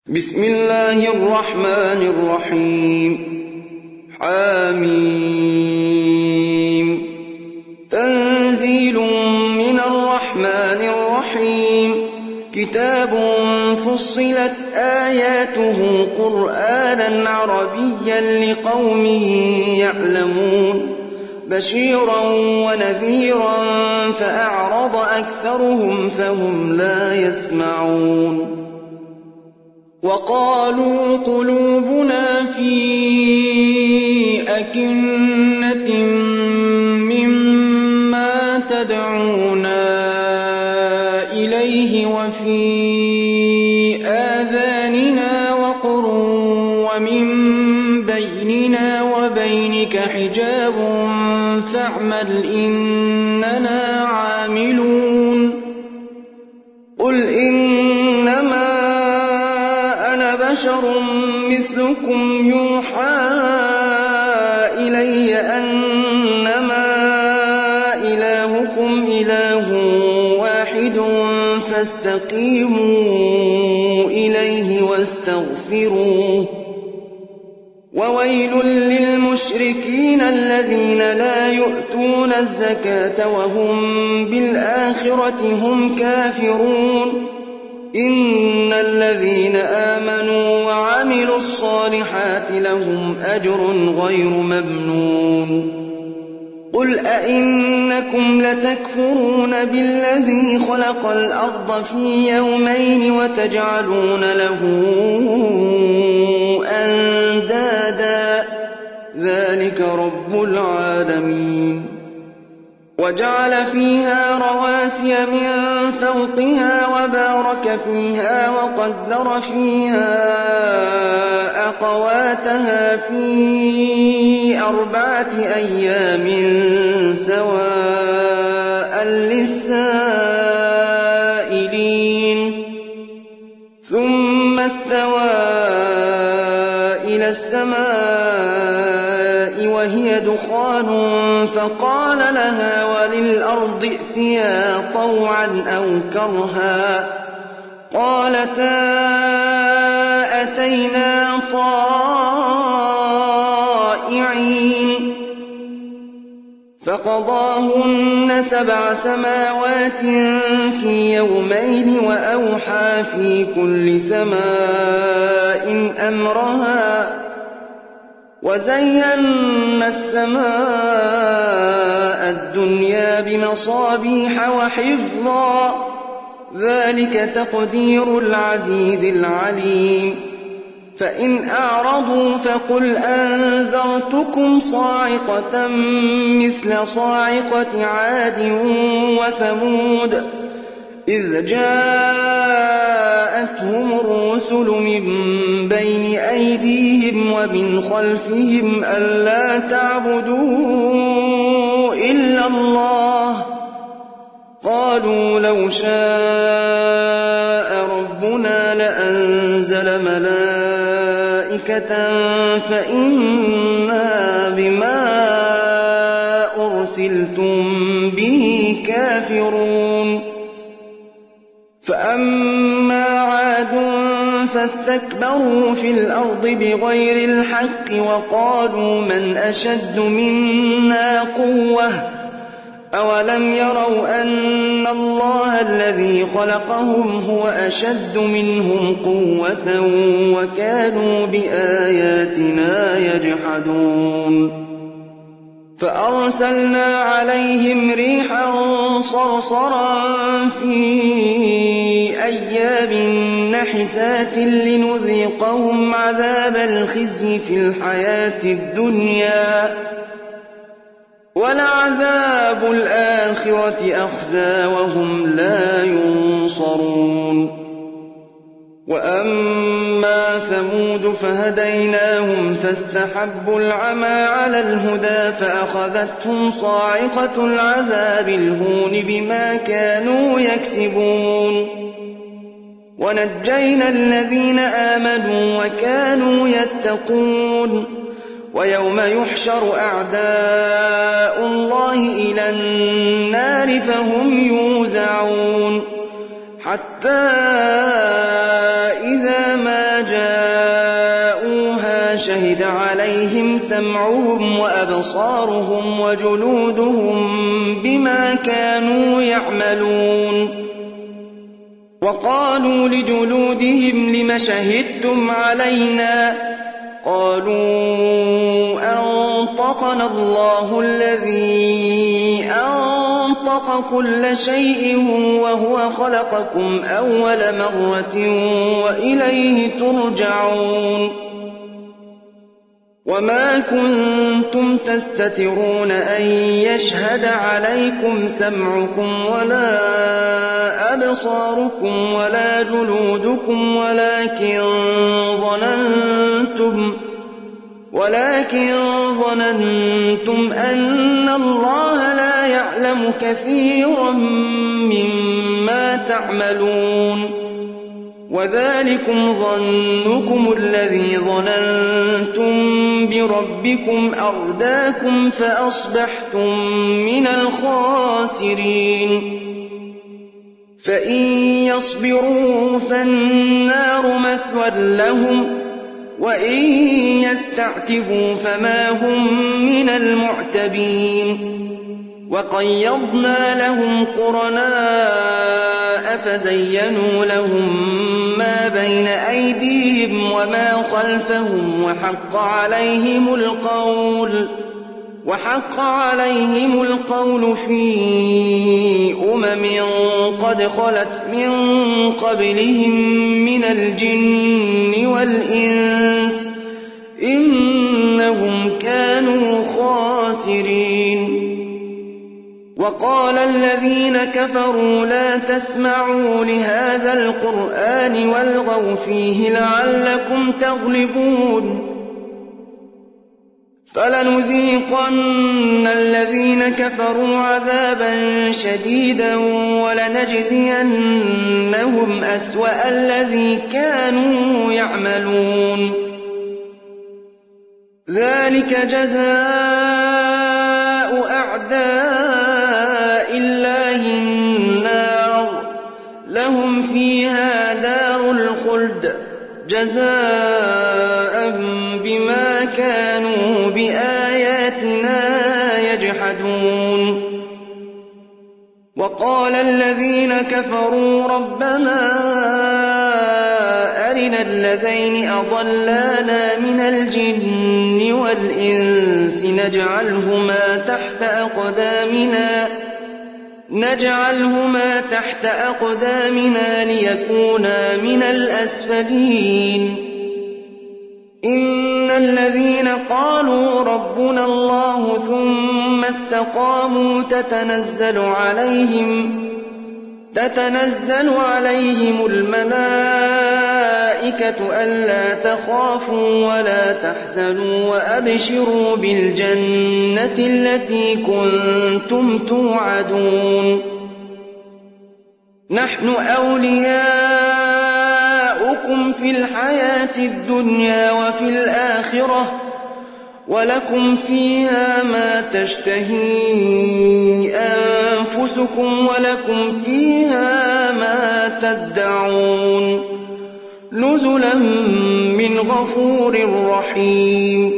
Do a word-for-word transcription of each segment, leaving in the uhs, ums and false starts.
بسم الله الرحمن الرحيم. حميم. تنزيل من الرحمن الرحيم. كتاب فصلت آياته قرآنا عربيا لقوم يعلمون بشيرا ونذيرا فأعرض أكثرهم فهم لا يسمعون. وقالوا قلوبنا في أكنة مما تدعونا إليه وفي آذاننا وقر ومن بيننا وبينك حجاب فاعمل إننا عاملون. قل إنما بشر مثلكم يوحى إلي أنما إلهكم إله واحد فاستقيموا إليه واستغفروه. وويل للمشركين الذين لا يؤتون الزكاة وهم بالآخرة هم كافرون. إن الذين آمنوا وعملوا الصالحات لهم أجر غير ممنون. قل أئنكم لتكفرون بالذي خلق الأرض في يومين وتجعلون له أندادا ذلك رب العالمين. وجعل فيها رواسي من فوقها وبارك فيها وقدر فيها أقواتها في أربعة أيام سواء للسائلين. ثم استوى إلى السماء وهي دخان فقال لها وللأرض ائتيا طوعا أو كرها قالتا أتينا طائعين. فقضاهن سبع سماوات في يومين وأوحى في كل سماء أمرها وزينا السماء الدنيا بمصابيح وحفظا ذلك تقدير العزيز العليم. فإن أعرضوا فقل أنذرتكم صاعقة مثل صاعقة عاد وثمود إذ جاءتهم الرسل من بين أيديهم ومن خلفهم ألا تعبدوا إلا الله قالوا لو شاء ربنا لأنزل ملائكة فإنا بما أرسلتم به كافرون. فأما عاد فاستكبروا في الأرض بغير الحق وقالوا من أشد منا قوة أولم يروا أن الله الذي خلقهم هو أشد منهم قوة وكانوا بآياتنا يجحدون. فأرسلنا عليهم ريحا صرصرا في أيام نحسات لنذيقهم عذاب الخزي في الحياة الدنيا ولعذاب الآخرة أخزى وهم لا ينصرون. وأما ثمود فهديناهم فاستحبوا العمى على الهدى فأخذتهم صاعقة العذاب الهون بما كانوا يكسبون. ونجينا الذين آمنوا وكانوا يتقون. ويوم يحشر أعداء الله إلى النار فهم يوزعون حتى إذا ما فلما جاءوها شهد عليهم سمعهم وأبصارهم وجلودهم بما كانوا يعملون وقالوا لجلودهم لم شهدتم علينا قالوا أنطقنا الله الذي أنطق كل شيء وهو خلقكم أول مرة وإليه ترجعون وما كنتم تستترون أن يشهد عليكم سمعكم ولا أبصاركم ولا جلودكم ولكن ظننتم ولكن ظننتم أن الله لا يعلم كثيرا مما تعملون وذلكم ظنكم الذي ظننتم بربكم أرداكم فأصبحتم من الخاسرين فإن يصبروا فالنار مثوى لهم وإن يستعتبوا فما هم من المعتبين وقيضنا لهم قرناء فزينوا لهم ما بين أيديهم وما خلفهم وحق عليهم القول وحق عليهم القول في أمم قد خلت من قبلهم من الجن والإنس إنهم كانوا خاسرين وقال الذين كفروا لا تسمعوا لهذا القرآن والغوا فيه لعلكم تغلبون فلنذيقن الذين كفروا عذابا شديدا ولنجزينهم أسوأ الذي كانوا يعملون ذلك جزاء أعداء الله النار لهم فيها دار الخلد جزاء بما كانوا بآياتنا يجحدون وقال الذين كفروا ربنا أرنا الذين أضلانا من الجن والإنس نجعلهما تحت أقدامنا نجعلهما تحت أقدامنا ليكونا من الأسفلين إن الذين قالوا ربنا الله ثم استقاموا تتنزل عليهم تتنزل عليهم الملائكة ألا تخافوا ولا تحزنوا وأبشروا بالجنة التي كنتم توعدون نحن أولياؤكم في الحياة الدنيا وفي الآخرة ولكم فيها ما تشتهي أنفسكم ولكم فيها ما تدعون نزلا من غفور رحيم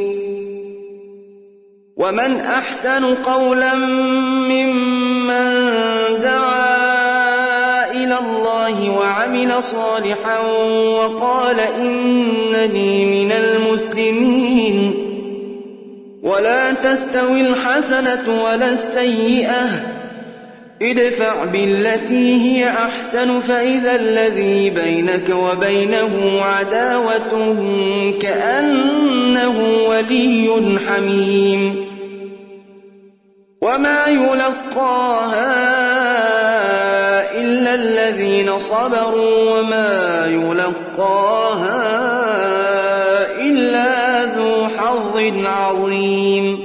ومن أحسن قولا ممن دعا إلى الله وعمل صالحا وقال إنني من المسلمين ولا تستوي الحسنة ولا السيئة ادفع بالتي هي أحسن فإذا الذي بينك وبينه عداوة كأنه ولي حميم وما يلقاها إلا الذين صبروا وما يلقاها إلا ذو حظ عظيم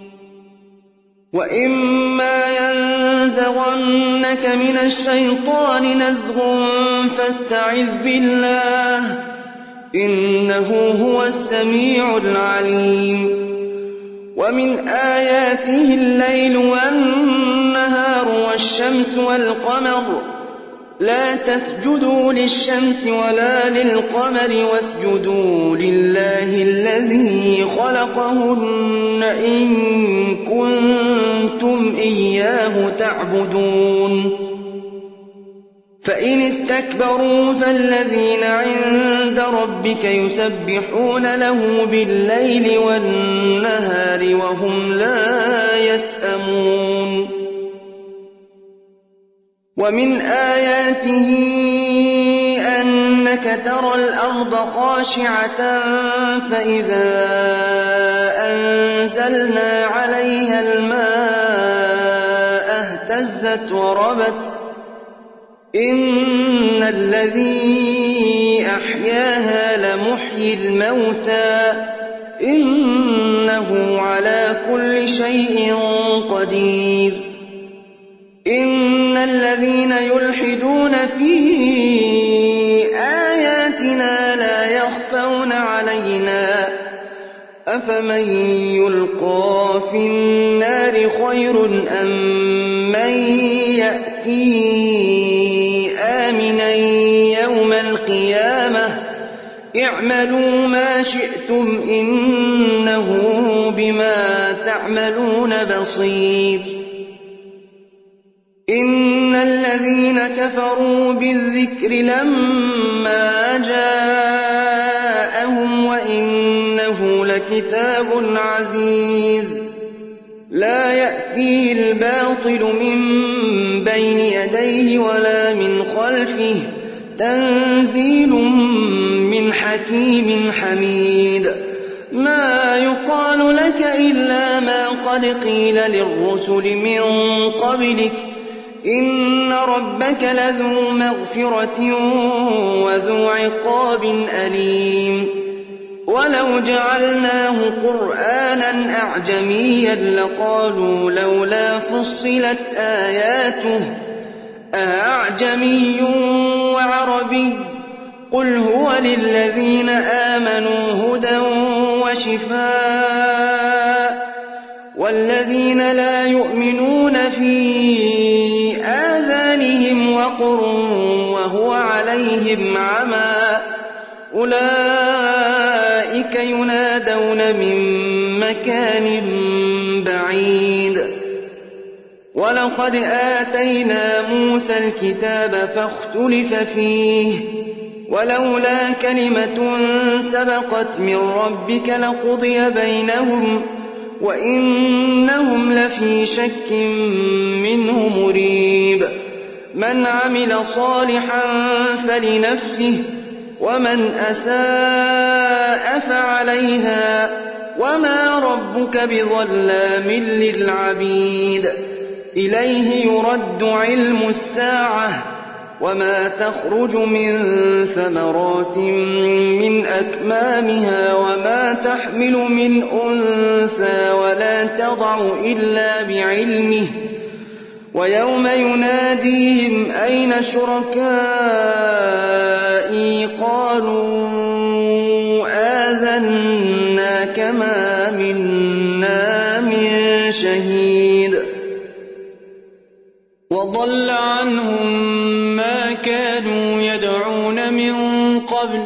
وإما ينزغنك من الشيطان نزغ فاستعذ بالله إنه هو السميع العليم ومن آياته الليل والنهار والشمس والقمر لا تسجدوا للشمس ولا للقمر واسجدوا لله الذي خلقهن إن كنتم إياه تعبدون فإن استكبروا فالذين عند ربك يسبحون له بالليل والنهار وهم لا يسأمون ومن آياته أنك ترى الأرض خاشعة فإذا أنزلنا عليها الماء اهتزت وربت إن الذي أحياها لمحيي الموتى إنه على كل شيء قدير إن الذين يلحدون في آياتنا لا يخفون علينا أفمن يلقى في النار خير أم من يأتي آمنا يوم القيامة اعملوا ما شئتم إنه بما تعملون بصير إن الذين كفروا بالذكر لما جاءهم وإنه لكتاب عزيز لا يأتيه الباطل من بين يديه ولا من خلفه تنزيل من حكيم حميد ما يقال لك إلا ما قد قيل للرسل من قبلك إن ربك لذو مغفرة وذو عقاب أليم ولو جعلناه قرآنا أعجميا لقالوا لولا فصلت آياته أعجمي وعربي قل هو للذين آمنوا هدى وشفاء والذين لا يؤمنون في آذانهم وقر وهو عليهم عمى أولئك ينادون من مكان بعيد ولقد آتينا موسى الكتاب فاختلف فيه ولولا كلمة سبقت من ربك لقضي بينهم وإنهم لفي شك منه مريب من عمل صالحا فلنفسه ومن أساء فعليها وما ربك بظلام للعبيد إليه يرد علم الساعة وما تخرج من ثمرات من أكمامها وما تحمل من أنثى ولا تضع إلا بعلمه ويوم يناديهم أين شركائي قالوا آذناك ما منا من شهيد وضل عنهم ما كانوا يدعون من قبل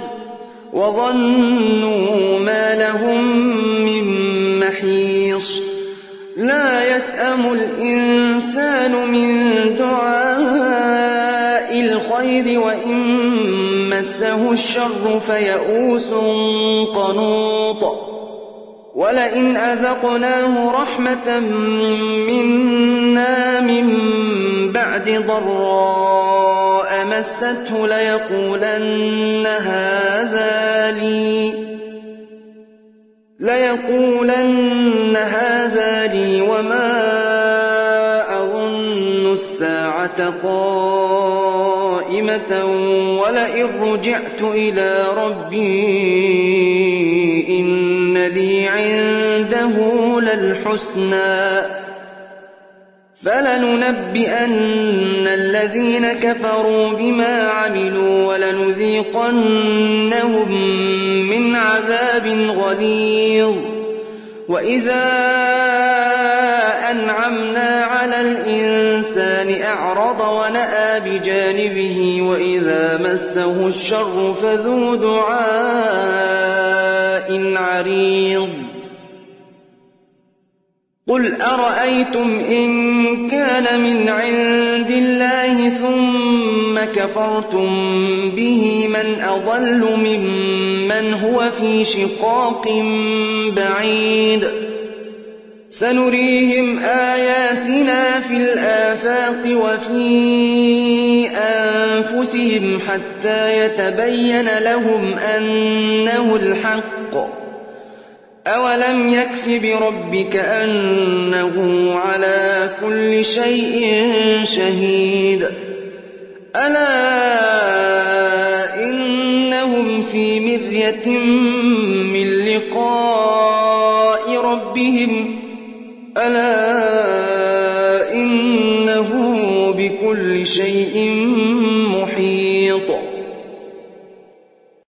وظنوا ما لهم من محيص لا يسأم الإنسان من دعاء الخير وإن مسه الشر فيئوس قنوط ولئن أذقناه رحمة منا من بعد ضراء مسته ليقولن هذا لي ليقولن هذا لي وما أظن الساعة قائمة ولئن رجعت إلى ربي إن لي عنده للحسنى فلننبئن الذين كفروا بما عملوا ولنذيقنهم من عذاب غليظ وإذا أنعمنا على الإنسان أعرض ونأى بجانبه وإذا مسه الشر فذو دعاء عريض قل أرأيتم إن كان من عند الله ثم كفرتم به من أضل ممن هو في شقاق بعيد سنريهم آياتنا في الآفاق وفي أنفسهم حتى يتبين لهم أنه الحق أولم يكف بربك أنه على كل شيء شهيد ألا إنهم في مرية من لقاء ربهم ألا إنه بكل شيء